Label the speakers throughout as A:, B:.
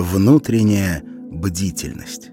A: внутренняя бдительность.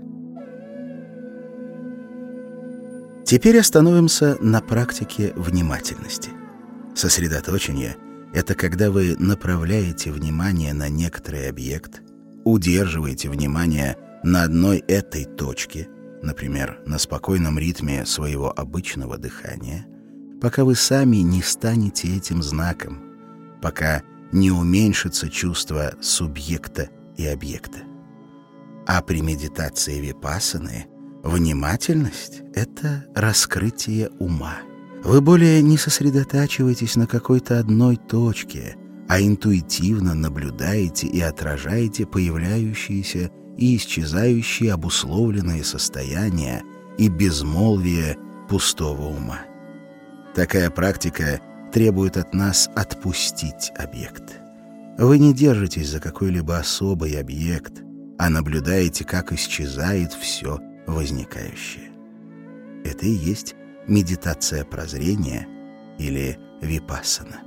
A: Теперь остановимся на практике внимательности. Сосредоточение — это когда вы направляете внимание на некоторый объект, удерживаете внимание на одной этой точке, например, на спокойном ритме своего обычного дыхания, пока вы сами не станете этим знаком, пока не уменьшится чувство субъекта и объекта. А при медитации випассаны внимательность — это раскрытие ума. Вы более не сосредотачиваетесь на какой-то одной точке, а интуитивно наблюдаете и отражаете появляющиеся и исчезающие обусловленные состояния и безмолвие пустого ума. Такая практика требует от нас отпустить объект. Вы не держитесь за какой-либо особый объект, а наблюдаете, как исчезает все возникающее. Это и есть медитация прозрения или випассана.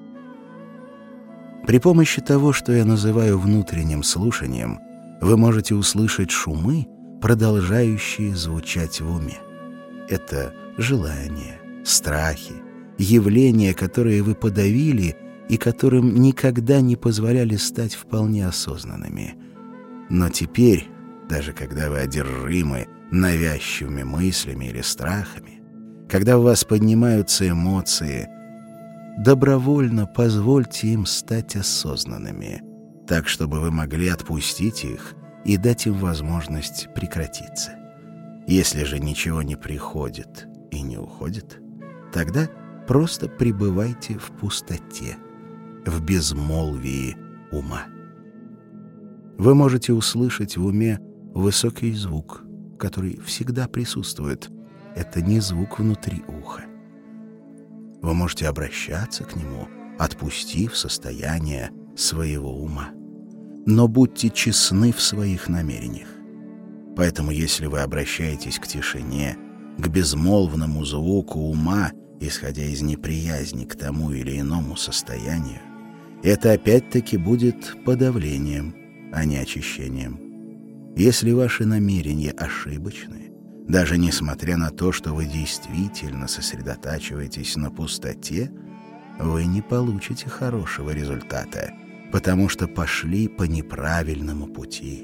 A: При помощи того, что я называю внутренним слушанием, вы можете услышать шумы, продолжающие звучать в уме. Это желания, страхи, явления, которые вы подавили и которым никогда не позволяли стать вполне осознанными. Но теперь, даже когда вы одержимы навязчивыми мыслями или страхами, когда у вас поднимаются эмоции, добровольно позвольте им стать осознанными, так, чтобы вы могли отпустить их и дать им возможность прекратиться. Если же ничего не приходит и не уходит, тогда просто пребывайте в пустоте, в безмолвии ума. Вы можете услышать в уме высокий звук, который всегда присутствует. Это не звук внутри уха. Вы можете обращаться к нему, отпустив состояние своего ума. Но будьте честны в своих намерениях. Поэтому, если вы обращаетесь к тишине, к безмолвному звуку ума, исходя из неприязни к тому или иному состоянию, это опять-таки будет подавлением, а не очищением. Если ваши намерения ошибочны, даже несмотря на то, что вы действительно сосредотачиваетесь на пустоте, вы не получите хорошего результата, потому что пошли по неправильному пути.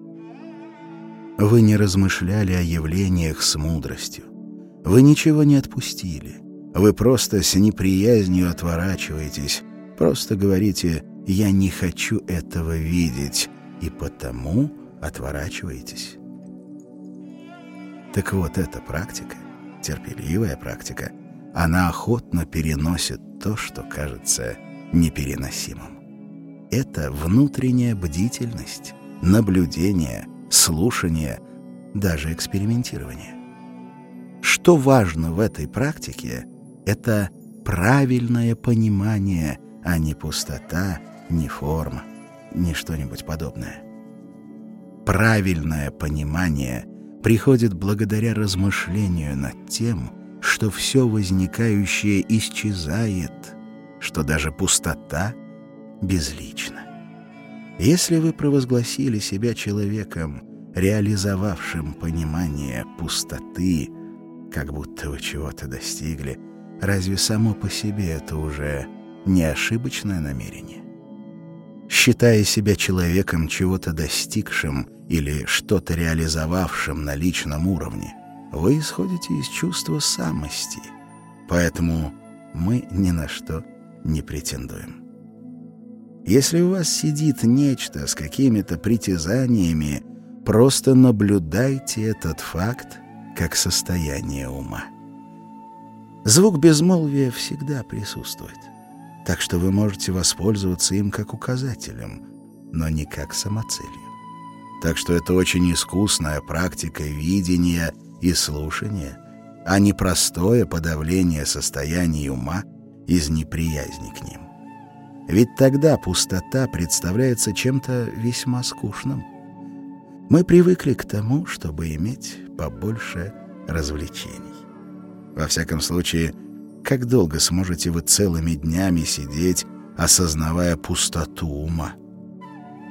A: Вы не размышляли о явлениях с мудростью. Вы ничего не отпустили. Вы просто с неприязнью отворачиваетесь, просто говорите «я не хочу этого видеть», и потому отворачиваетесь. Так вот, эта практика, терпеливая практика, она охотно переносит то, что кажется непереносимым. Это внутренняя бдительность, наблюдение, слушание, даже экспериментирование. Что важно в этой практике, это правильное понимание, а не пустота, не форма, не что-нибудь подобное. Правильное понимание приходит благодаря размышлению над тем, что все возникающее исчезает, что даже пустота безлична. Если вы провозгласили себя человеком, реализовавшим понимание пустоты, как будто вы чего-то достигли, разве само по себе это уже не ошибочное намерение? Считая себя человеком, чего-то достигшим или что-то реализовавшим на личном уровне, вы исходите из чувства самости, поэтому мы ни на что не претендуем. Если у вас сидит нечто с какими-то притязаниями, просто наблюдайте этот факт как состояние ума. Звук безмолвия всегда присутствует, так что вы можете воспользоваться им как указателем, но не как самоцелью. Так что это очень искусная практика видения и слушания, а не простое подавление состояний ума из неприязни к ним. Ведь тогда пустота представляется чем-то весьма скучным. Мы привыкли к тому, чтобы иметь побольше развлечений. Во всяком случае, как долго сможете вы целыми днями сидеть, осознавая пустоту ума?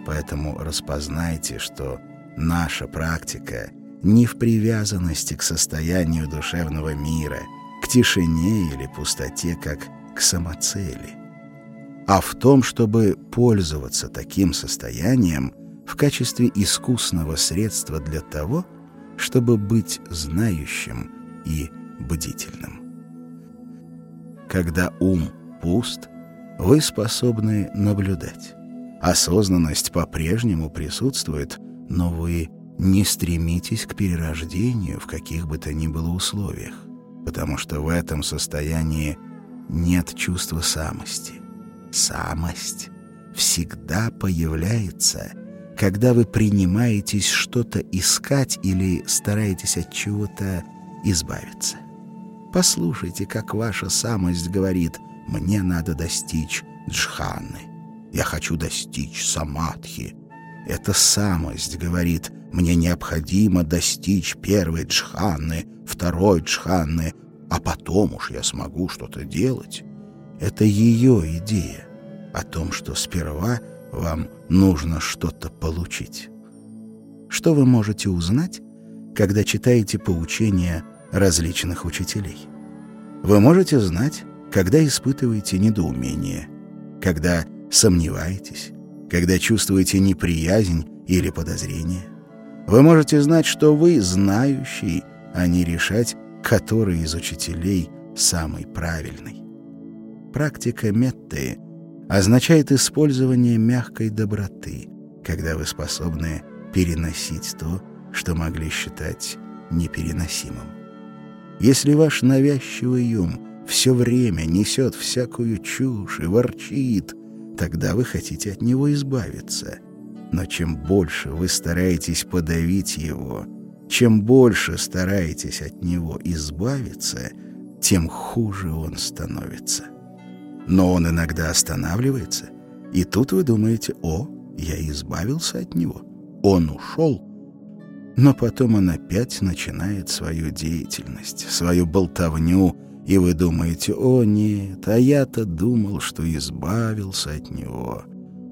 A: Поэтому распознайте, что наша практика не в привязанности к состоянию душевного мира, к тишине или пустоте, как к самоцели, а в том, чтобы пользоваться таким состоянием в качестве искусного средства для того, чтобы быть знающим и бдительным. Когда ум пуст, вы способны наблюдать. Осознанность по-прежнему присутствует, но вы не стремитесь к перерождению в каких бы то ни было условиях, потому что в этом состоянии нет чувства самости. Самость всегда появляется, когда вы принимаетесь что-то искать или стараетесь от чего-то избавиться. Послушайте, как ваша самость говорит: «Мне надо достичь джханы. Я хочу достичь самадхи». Эта самость говорит: «Мне необходимо достичь первой джханы, второй джханы, а потом уж я смогу что-то делать». Это ее идея о том, что сперва вам нужно что-то получить. Что вы можете узнать, когда читаете поучения различных учителей? Вы можете знать, когда испытываете недоумение, когда сомневаетесь, когда чувствуете неприязнь или подозрение. Вы можете знать, что вы знающий, а не решать, который из учителей самый правильный. Практика метты означает использование мягкой доброты, когда вы способны переносить то, что могли считать непереносимым. Если ваш навязчивый ум все время несет всякую чушь и ворчит, тогда вы хотите от него избавиться. Но чем больше вы стараетесь подавить его, чем больше стараетесь от него избавиться, тем хуже он становится. Но он иногда останавливается, и тут вы думаете: «О, я избавился от него, он ушел». Но потом он опять начинает свою деятельность, свою болтовню, и вы думаете: «О нет, а я-то думал, что избавился от него».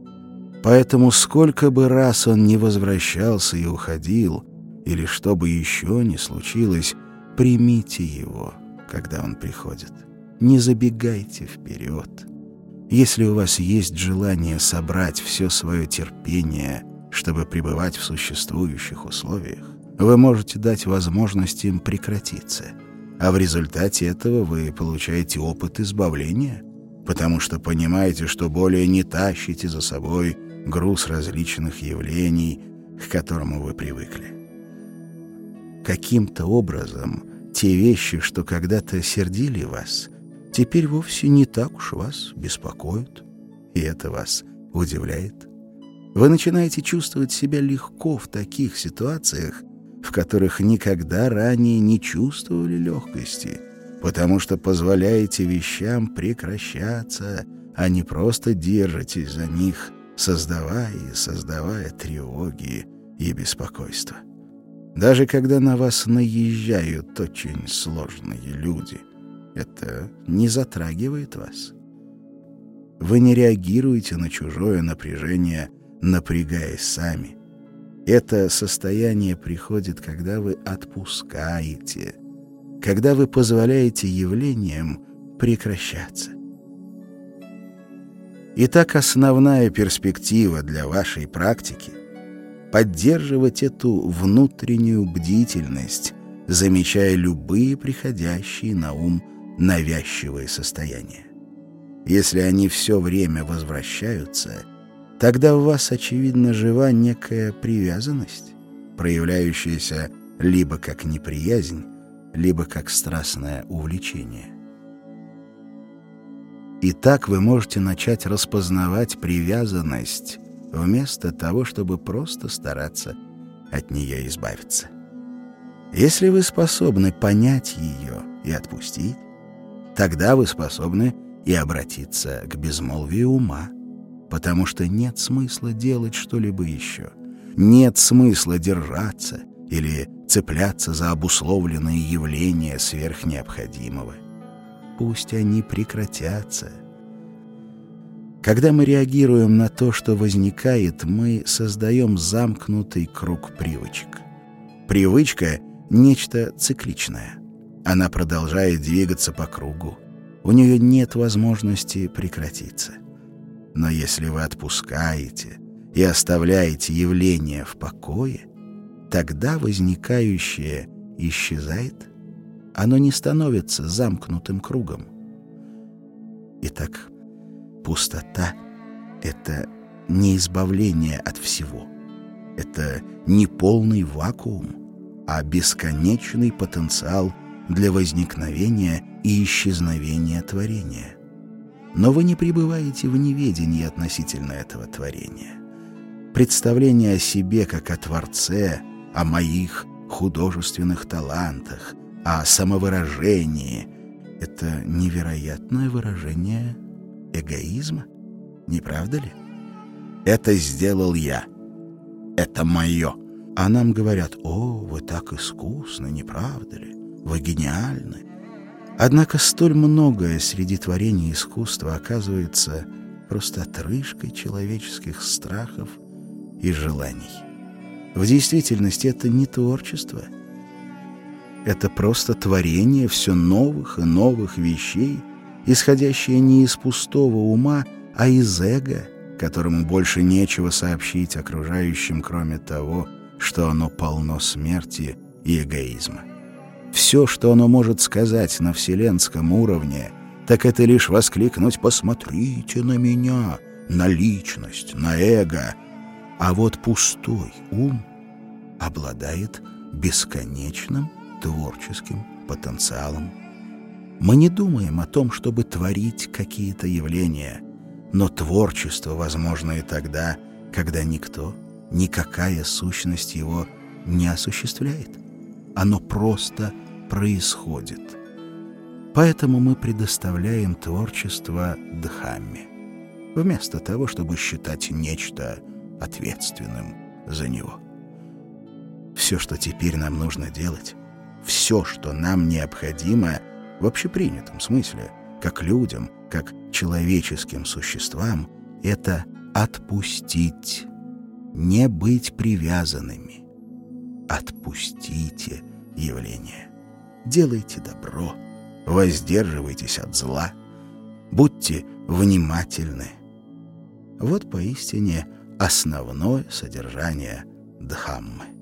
A: Поэтому сколько бы раз он ни возвращался и уходил, или что бы еще ни случилось, примите его, когда он приходит. Не забегайте вперед. Если у вас есть желание собрать все свое терпение, чтобы пребывать в существующих условиях, вы можете дать возможность им прекратиться. А в результате этого вы получаете опыт избавления, потому что понимаете, что более не тащите за собой груз различных явлений, к которому вы привыкли. Каким-то образом те вещи, что когда-то сердили вас, теперь вовсе не так уж вас беспокоят, и это вас удивляет. Вы начинаете чувствовать себя легко в таких ситуациях, в которых никогда ранее не чувствовали легкости, потому что позволяете вещам прекращаться, а не просто держитесь за них, создавая и создавая тревоги и беспокойство. Даже когда на вас наезжают очень сложные люди, это не затрагивает вас. Вы не реагируете на чужое напряжение, напрягаясь сами. Это состояние приходит, когда вы отпускаете, когда вы позволяете явлениям прекращаться. Итак, основная перспектива для вашей практики — поддерживать эту внутреннюю бдительность, замечая любые приходящие на ум навязчивые состояния. Если они все время возвращаются, тогда в вас, очевидно, жива некая привязанность, проявляющаяся либо как неприязнь, либо как страстное увлечение. И так вы можете начать распознавать привязанность вместо того, чтобы просто стараться от нее избавиться. Если вы способны понять ее и отпустить, тогда вы способны и обратиться к безмолвию ума, потому что нет смысла делать что-либо еще. Нет смысла держаться или цепляться за обусловленные явления сверхнеобходимого. Пусть они прекратятся. Когда мы реагируем на то, что возникает, мы создаем замкнутый круг привычек. Привычка — нечто цикличное. Она продолжает двигаться по кругу. У нее нет возможности прекратиться. Но если вы отпускаете и оставляете явление в покое, тогда возникающее исчезает. Оно не становится замкнутым кругом. Итак, пустота — это не избавление от всего. Это не полный вакуум, а бесконечный потенциал для возникновения и исчезновения творения. Но вы не пребываете в неведении относительно этого творения. Представление о себе как о Творце, о моих художественных талантах, о самовыражении — это невероятное выражение эгоизма, не правда ли? Это сделал я. Это мое. А нам говорят: «О, вы так искусны, не правда ли? Вы гениальны». Однако столь многое среди творений искусства оказывается просто отрыжкой человеческих страхов и желаний. В действительности это не творчество. Это просто творение все новых и новых вещей, исходящее не из пустого ума, а из эго, которому больше нечего сообщить окружающим, кроме того, что оно полно смерти и эгоизма. Все, что оно может сказать на вселенском уровне, так это лишь воскликнуть: «Посмотрите на меня, на личность, на эго». А вот пустой ум обладает бесконечным творческим потенциалом. Мы не думаем о том, чтобы творить какие-то явления, но творчество возможно и тогда, когда никто, никакая сущность его не осуществляет. Оно просто происходит. Поэтому мы предоставляем творчество Дхамме, вместо того, чтобы считать нечто ответственным за него. Все, что теперь нам нужно делать, все, что нам необходимо в общепринятом смысле, как людям, как человеческим существам, это отпустить, не быть привязанными. Отпустите явление. Делайте добро, воздерживайтесь от зла, будьте внимательны. Вот поистине основное содержание Дхаммы.